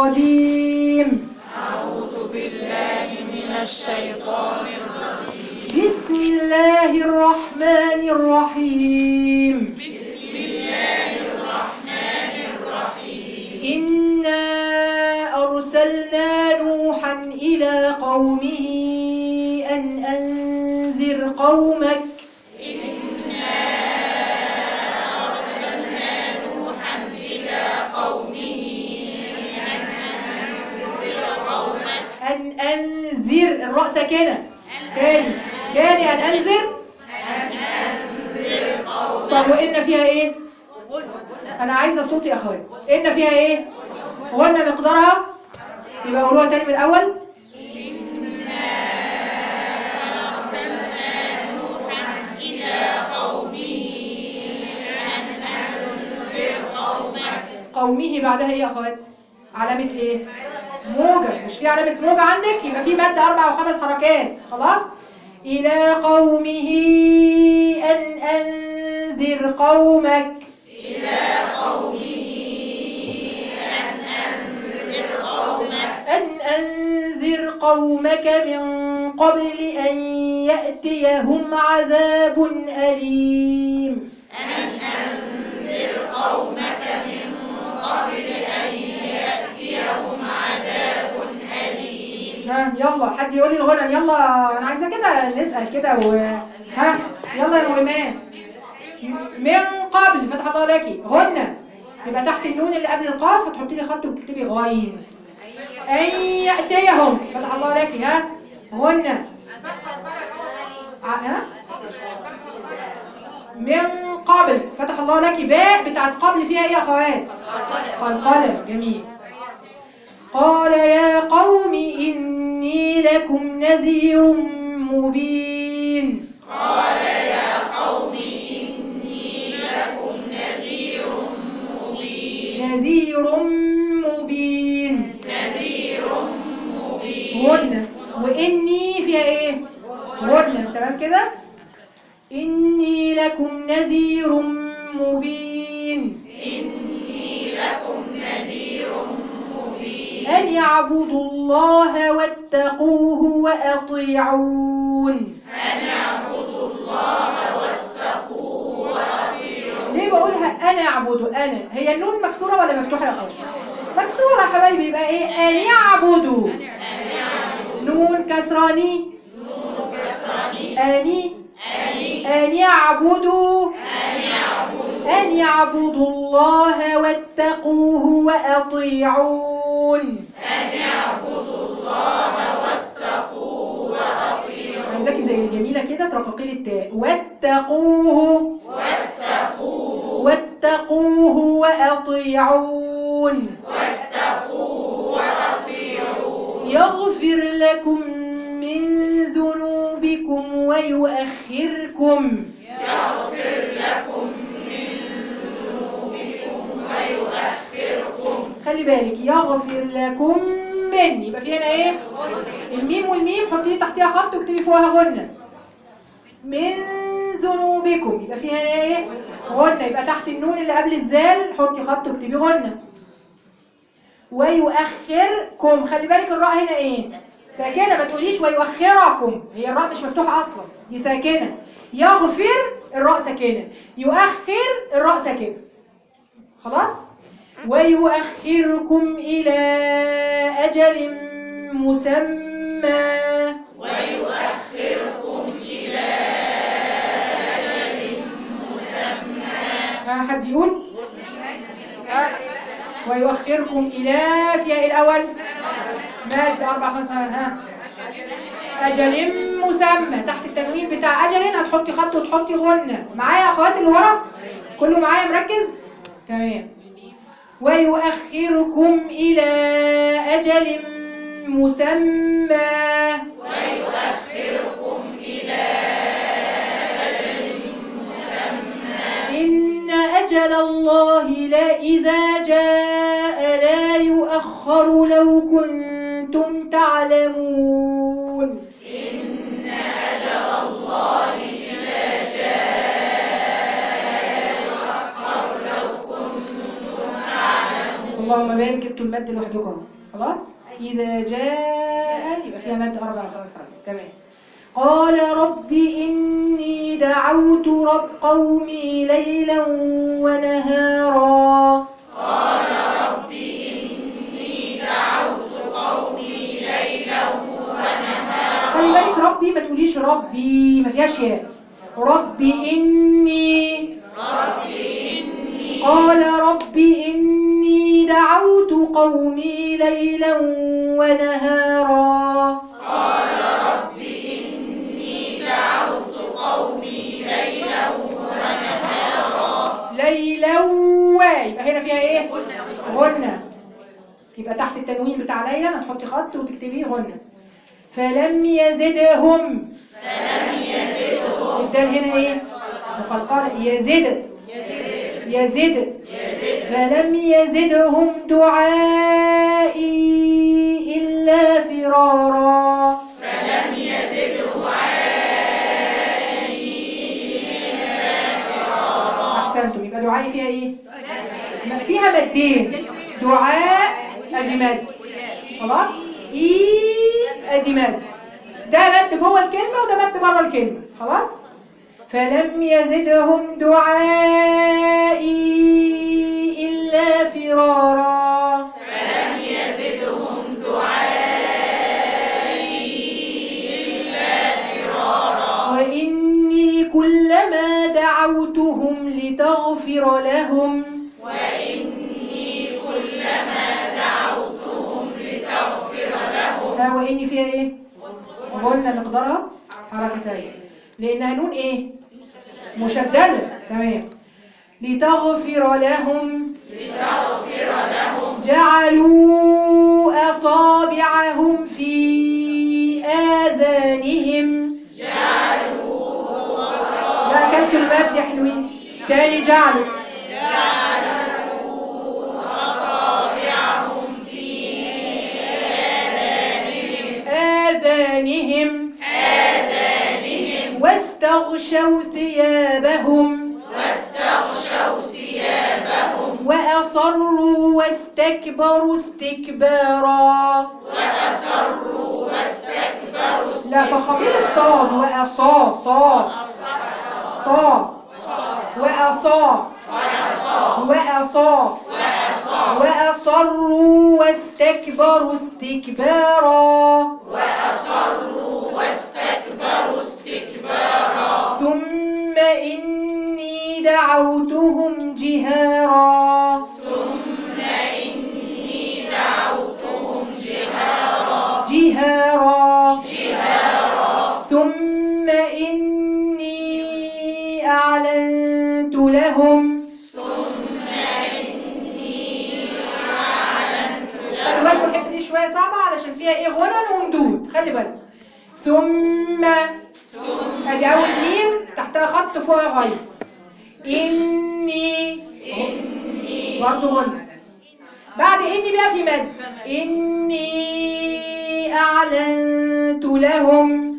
الرجيم. أعوذ بالله من الشيطان الرجيم. بسم الله الرحمن الرحيم. بسم الله الرحمن الرحيم. إنا أرسلنا نوحا إلى قومه أن أنذر قومك. إنا أرسلنا نوحا إلى قومه أن أنذر قومك. أن أنذر الراء ساكنة. كاني أن أنذر. طب وإن فيها إيه؟ أنا عايزة صوتي يا أخويا. إن فيها إيه؟ غنى مقدارها. يبقى قولوها تاني من الأول. قومه بعدها ايه يا اخوات؟ علامة ايه؟ موجة. مش في علامة موجة عندك؟ يبقى في مادة 4 أو 5 حركات. خلاص؟ إلى قومه أن أنذر قومك. إلى قومه أن أنذر قومك. أن أنذر قومك من قبل أن يأتيهم عذاب أليم. أن أنذر قومك من قبل أن يأتيهم عذاب أليم. ها يلا حد يقول لي الغنى. يلا انا عايزه كده نسال كده ها يلا يا مؤمنات. من قبل فتح الله لك غنى. يبقى تحت النون اللي قبل القاف هتحطي لي خط وتكتبي غين. أن يأتيهم فتح الله لك. ها غنى. ها من قبل فتح الله لك. باء بتاعت قبل فيها ايه يا اخوات؟ قلقلة. جميل. قال يا قوم إني لكم نذير مبين. قال يا قوم إني لكم نذير مبين. نذير مبين. نذير مبين. غنى. وإني فيها إيه؟ غنى. تمام كده؟ إني لكم نذير مبين. إني لكم نذير مبين. أن يعبدوا الله واتقوه وأطيعون. أن يعبدوا الله واتقوه وأطيعون. ليه بقولها أنا أعبد؟ أنا هي النون مكسورة ولا مفتوحة يا أخوات؟ مكسورة يا حبايبي. يبقى إيه؟ أن يعبدوا. نون كسراني. نون كسراني. أني. أني. أن يعبدوا. أن أن يعبدوا الله واتقوه وأطيعون. أن يعبدوا الله واتقوه وأطيعون. عايزاكي زي الجميلة كده ترققي لي التاء. واتقوه. واتقوه. واتقوه وأطيعون. واتقوه وأطيعون. يغفر لكم من ذنوبكم ويؤخركم. يغفر لكم من ذنوبكم ويؤخركم. خلي بالك يغفر لكم من يبقى في هنا ايه؟ الميم والميم حطي لي تحتيها خط واكتبي فوقها غنة. من ذنوبكم يبقى في هنا ايه؟ غنة. يبقى تحت النون اللي قبل الزال حطي خط واكتبي غنة. ويؤخركم. خلي بالك الراء هنا ايه؟ ساكنة. ما تقوليش ويؤخركم. هي الراء مش مفتوحة اصلا. دي ساكنة. يغفر الراء ساكنة. يؤخر الراء ساكنة. خلاص؟ ويؤخركم إلى أجل مسمى. ويؤخركم إلى أجل مسمى. حد يقول؟ ويؤخركم إلى فيها الأول مادة 4 5. ها أجل مسمى. تحت التنوين بتاع أجل هتحطي خط وتحطي غنة. معايا يا أخواتي اللي ورا؟ كله معايا مركز؟ تمام. ويؤخركم إلى أجل مسمى. ويؤخركم إلى أجل مسمى. إن أجل الله إذا جاء لا يؤخر لو كنتم تعلمون. إن أجل الله إذا جاء لا يؤخر لو كنتم تعلمون. اللهم بارك، جبتوا المد لوحدكم خلاص. إذا جاء يبقى فيها مد 4 5 تمام. قال رب إني دعوت رب قومي ليلا ونهارا. قال رب إني دعوت قومي ليلا ونهارا. خلي بالك ربي ما تقوليش ربي، ما فيهاش ياء. رب إني. قال رب إني دعوت قومي ليلا ونهارا. قال رب إني دعوت قومي ليلا ونهارا. ليلا يبقى هنا فيها ايه؟ غنة. يبقى تحت التنوين بتاع ليلا هتحطي خط وتكتبيه غنة. فلم يزدهم. الدال هنا ايه؟ مقلقلة. يزد. فلم يزدهم دعائي إلا فرارا. فلم يزد دعائي إلا فرارا. أحسنتم. يبقى دعائي فيها ايه؟ فيها مدين. دعاء ادي مد خلاص. ادي مد. ده مد جوه الكلمة وده مد بره الكلمة خلاص. فلم يزدهم دعائي إلا فرارا. فلم يزدهم دعائي إلا فرارا. وإني كلما دعوتهم لتغفر لهم. وإني كلما دعوتهم لتغفر لهم. وإني فيها إيه؟ قلنا مقدارها حركتين لأنها نون إيه؟ مشددة تمام. لتغفر لهم. جعلوا أصابعهم في آذانهم. لا كلت المد يا حلوين. تاني جعلوا أصابعهم في آذانهم واستغشوا ثيابهم وأصروا واستكبروا استكبارا. لا فخمين الصاد. وأصروا واستكبروا استكبارا. ثم إني دعوتهم جهارا. ثم إني أعلنت لهم. خلي بالكم الحته دي شويه صعبه علشان فيها ايه؟ غنن ومدود. خلي بالك. ثم ادي اول ميم تحتها خط فوق غير. اني برضه غنن. بعد اني بقى في مد. اني اعلنت لهم.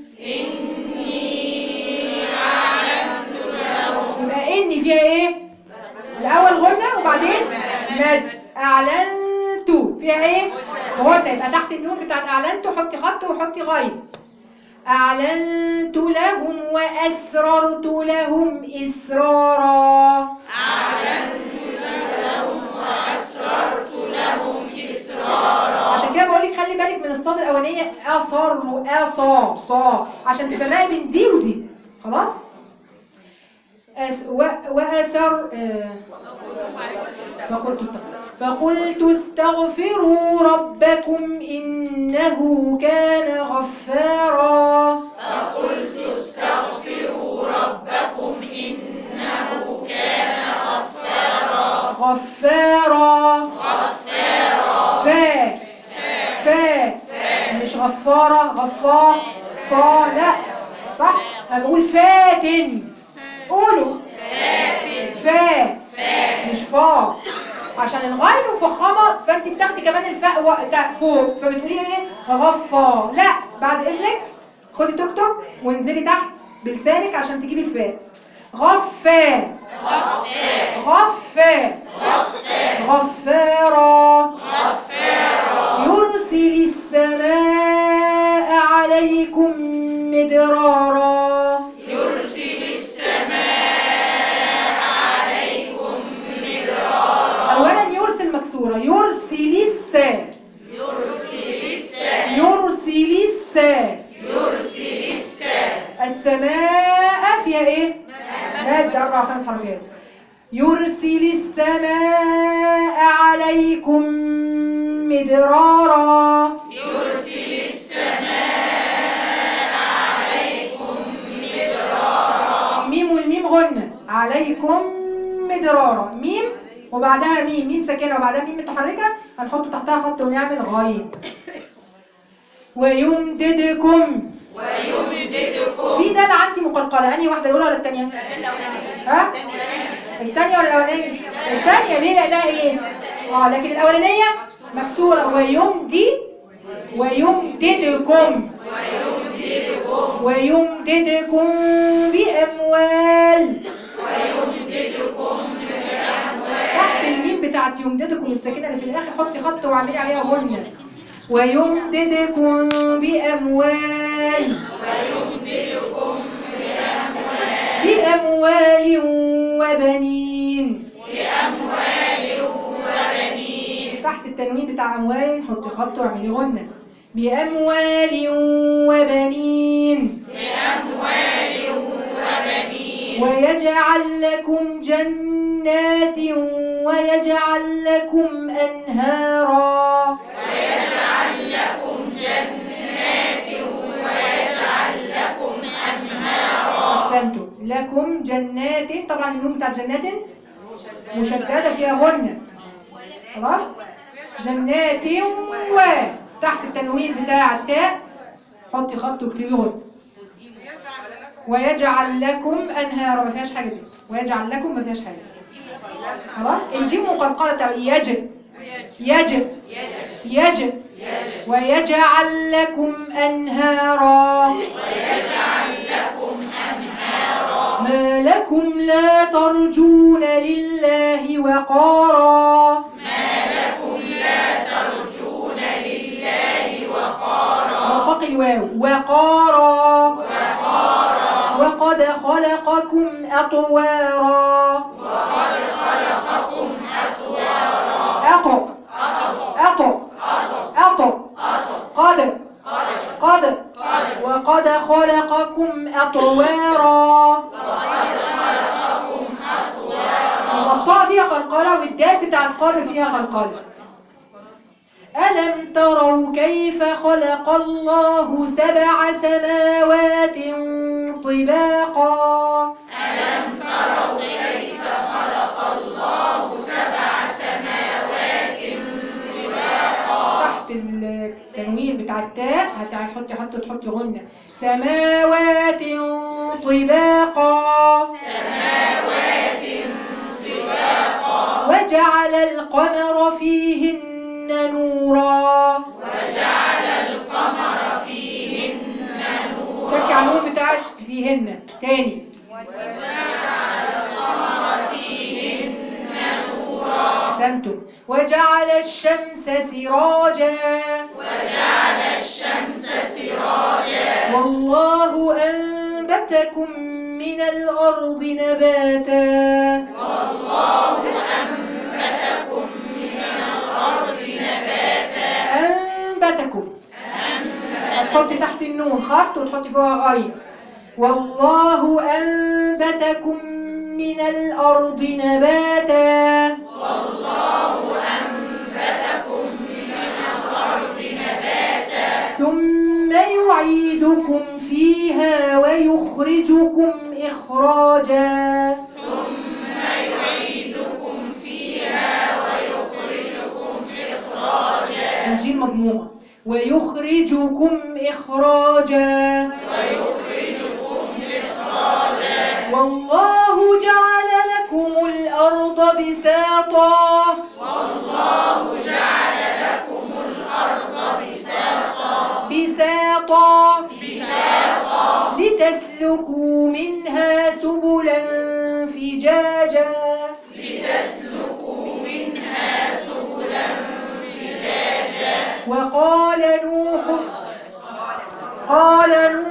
يبقى اني فيها ايه؟ الاول غنة وبعدين مد. اعلنت فيها ايه؟ غنة. يبقى تحت النون بتاعت اعلنت حطي خط وحطي غير. اعلنت لهم واسررت لهم اسرارا. عشان كده بقول لك خلي بالك من الصاد الاولانيه. صا عشان تفرقي بين دي ودي خلاص. وأسر فقلت استغفروا ربكم إنه كان غفارا. غفارا. فا مش غفارة. فا لا صح. أنا بقول فاتن. قولوا فا مش فا عشان الغين مفخمه فانت بتاخدي كمان الفاء وقتها فوق فبتقولي ايه؟ غفا. لا بعد اذنك خدي توك توك وانزلي تحت بلسانك عشان تجيبي الفاء. غفا غفا غفارا يرسل السماء عليكم مدرارا أولا يرسل مكسورة يرسل السماء السماء فيها ايه؟ مادة 4 5 حركات. يرسل السماء عليكم مدرارا الميم والميم غنة عليكم مدرارا ميم وبعدها ميم ساكنة وبعدها ميم متحركة هنحط تحتها خط ونعمل غاية. ويمددكم في دال عندي مقلقلة أنهي واحدة الأولى ولا الثانية؟ ها؟ الثانية ولا الأولانية؟ الثانية ليه لأنها إيه؟ لكن الأولانية مكسورة ويمددكم بأموال تحت الميم بتاعت يمددكم الساكنة اللي في الآخر حطي خط واعملي عليها غنة. ويمددكم بأموال وبنين تحت التنوين بتاع أموال حطي خط واعملي غنة. بأموال وبنين ويجعل لكم جنات ويجعل لكم أنهارا أحسنتم. لكم جنات طبعا النون بتاع جنات مشددة فيها غنة خلاص. جنات تحت التنوين بتاع التاء حطي خط واكتبي غنة. ويجعل لكم أنهارا ما فيهاش حاجة دي. ويجعل لكم ما فيهاش حاجة خلاص. الجيم مقلقلة يجب ويجعل لكم أنهارا ما لكم لا ترجون لله وقارا رقق الواو وقارا وقد خلقكم أطوارا قد وقد خلقكم أطوارا الطاء فيها قلقلة والدال بتاع القاف فيها قلقلة. ألم تروا كيف خلق الله 7 سماوات طباقا تحت التنوين بتاع التاء تحطي غنة. سماوات طباقا وجعل القمر فيهن نورا تكي على النون بتاعت فيهن تاني. أحسنتم. وجعل الشمس سراجا والله أنبتكم من الأرض نباتا أنبتكم هتحطي تحت النون خط وتحطي فوقها غاية. والله أنبتكم من الأرض نباتا ثم يعيدكم فيها ويخرجكم إخراجا الجيم مضمومة. ويخرجكم إخراجا والله جعل لكم الأرض بساطا لتسلكوا منها سبلا وقال نوح قال نوح